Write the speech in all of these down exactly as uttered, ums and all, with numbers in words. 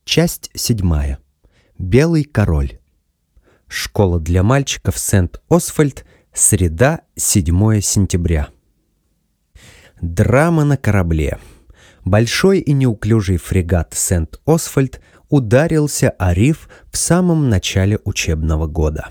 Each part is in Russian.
Часть седьмая. Белый король. Школа для мальчиков Сент-Освальд. Среда, седьмое сентября. Драма на корабле. Большой и неуклюжий фрегат Сент-Освальд ударился о риф в самом начале учебного года.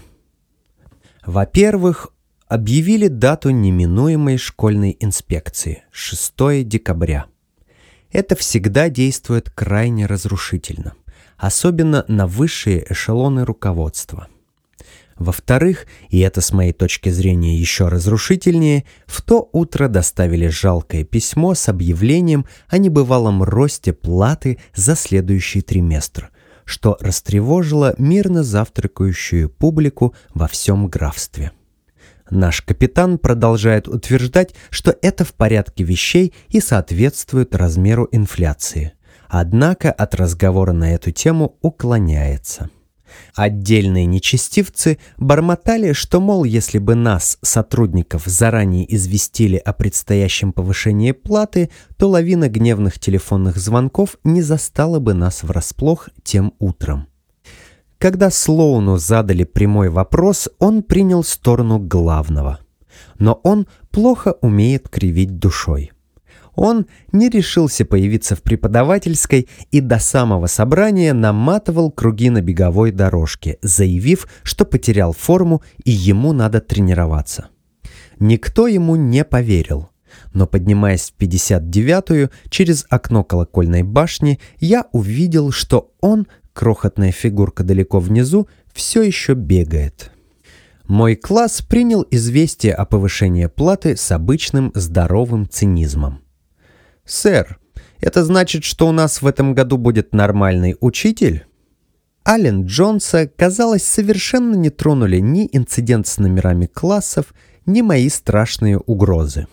Во-первых, объявили дату неминуемой школьной инспекции – шестое декабря. Это всегда действует крайне разрушительно, особенно на высшие эшелоны руководства. Во-вторых, и это с моей точки зрения еще разрушительнее, в то утро доставили жалкое письмо с объявлением о небывалом росте платы за следующий триместр, что растревожило мирно завтракающую публику во всем графстве. Наш капитан продолжает утверждать, что это в порядке вещей и соответствует размеру инфляции. Однако от разговора на эту тему уклоняется. Отдельные нечестивцы бормотали, что, мол, если бы нас, сотрудников, заранее известили о предстоящем повышении платы, то лавина гневных телефонных звонков не застала бы нас врасплох тем утром. Когда Слоуну задали прямой вопрос, он принял сторону главного. Но он плохо умеет кривить душой. Он не решился появиться в преподавательской и до самого собрания наматывал круги на беговой дорожке, заявив, что потерял форму и ему надо тренироваться. Никто ему не поверил. Но, поднимаясь в пятьдесят девятую, через окно колокольной башни, я увидел, что он, крохотная фигурка далеко внизу, все еще бегает. Мой класс принял известие о повышении платы с обычным здоровым цинизмом. «Сэр, это значит, что у нас в этом году будет нормальный учитель?» Аллен Джонса, казалось, совершенно не тронули ни инцидент с номерами классов, ни мои страшные угрозы.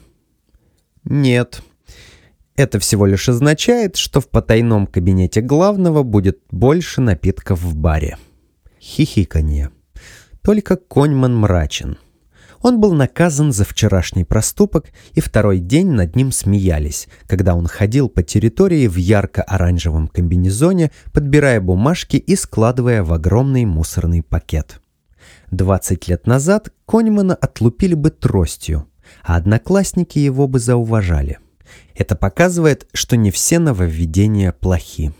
«Нет. Это всего лишь означает, что в потайном кабинете главного будет больше напитков в баре». Хихиканье. Только Коньман мрачен. Он был наказан за вчерашний проступок, и второй день над ним смеялись, когда он ходил по территории в ярко-оранжевом комбинезоне, подбирая бумажки и складывая в огромный мусорный пакет. Двадцать лет назад Коньмана отлупили бы тростью, а одноклассники его бы зауважали. Это показывает, что не все нововведения плохи.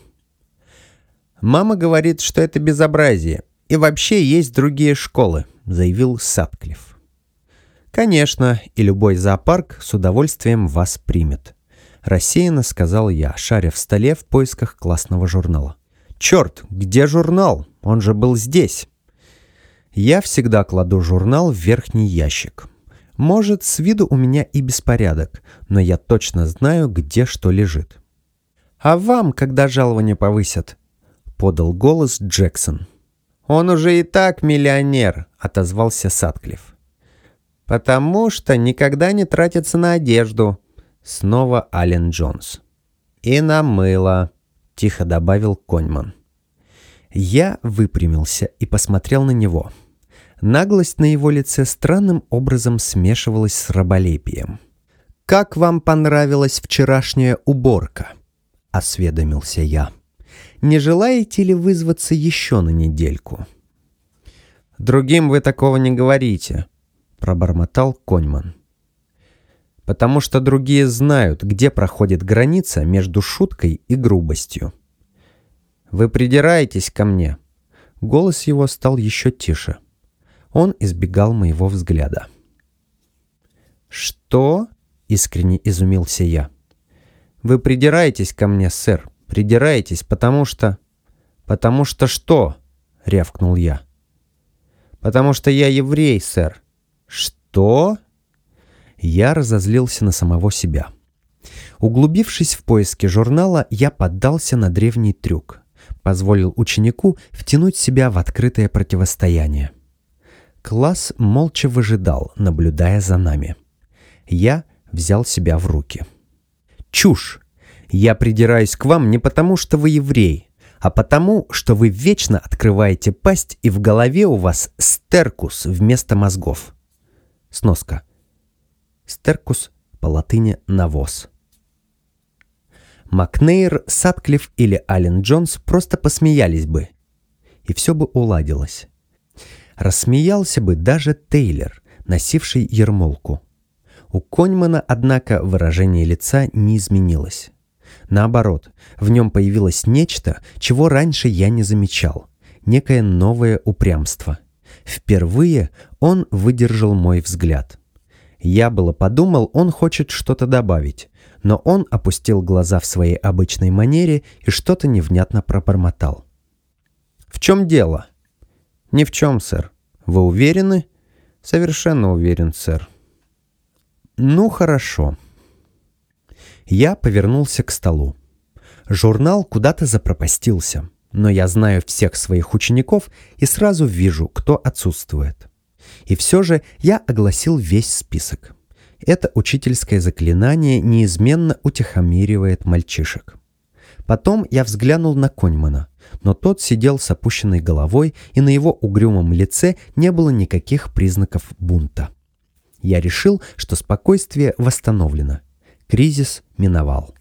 «Мама говорит, что это безобразие, и вообще есть другие школы», — заявил Сатклифф. «Конечно, и любой зоопарк с удовольствием вас примет», — рассеянно сказал я, шаря в столе в поисках классного журнала. «Черт, где журнал? Он же был здесь». Я всегда кладу журнал в верхний ящик. Может, с виду у меня и беспорядок, но я точно знаю, где что лежит. «А вам когда жалование повысят?» — подал голос Джексон. «Он уже и так миллионер», — отозвался Сатклифф. «Потому что никогда не тратится на одежду», — снова Аллен Джонс. «И на мыло», — тихо добавил Коньман. Я выпрямился и посмотрел на него. Наглость на его лице странным образом смешивалась с раболепием. «Как вам понравилась вчерашняя уборка?» — осведомился я. «Не желаете ли вызваться еще на недельку?» «Другим вы такого не говорите», — пробормотал Коньман. «Потому что другие знают, где проходит граница между шуткой и грубостью. Вы придираетесь ко мне». Голос его стал еще тише. Он избегал моего взгляда. «Что?» — искренне изумился я. «Вы придираетесь ко мне, сэр. Придираетесь, потому что...» «Потому что что?» — рявкнул я. «Потому что я еврей, сэр». «Что?» Я разозлился на самого себя. Углубившись в поиски журнала, я поддался на древний трюк. Позволил ученику втянуть себя в открытое противостояние. Класс молча выжидал, наблюдая за нами. Я взял себя в руки. «Чушь! Я придираюсь к вам не потому, что вы еврей, а потому, что вы вечно открываете пасть, и в голове у вас стеркус вместо мозгов». Сноска. Стеркус по латыни «навоз». Макнейр, Сатклифф или Аллен Джонс просто посмеялись бы, и все бы уладилось. Рассмеялся бы даже Тейлор, носивший ермолку. У Коньмана, однако, выражение лица не изменилось. Наоборот, в нем появилось нечто, чего раньше я не замечал. Некое новое упрямство. Впервые он выдержал мой взгляд. Я было подумал, он хочет что-то добавить, но он опустил глаза в своей обычной манере и что-то невнятно пробормотал. «В чем дело?» «Ни в чем, сэр. Вы уверены?» «Совершенно уверен, сэр». «Ну, хорошо». Я повернулся к столу. Журнал куда-то запропастился, но я знаю всех своих учеников и сразу вижу, кто отсутствует. И все же я огласил весь список. Это учительское заклинание неизменно утихомиривает мальчишек. Потом я взглянул на Коньмана, но тот сидел с опущенной головой, и на его угрюмом лице не было никаких признаков бунта. Я решил, что спокойствие восстановлено. Кризис миновал.